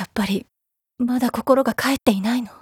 やっぱりまだ心が帰っていないの。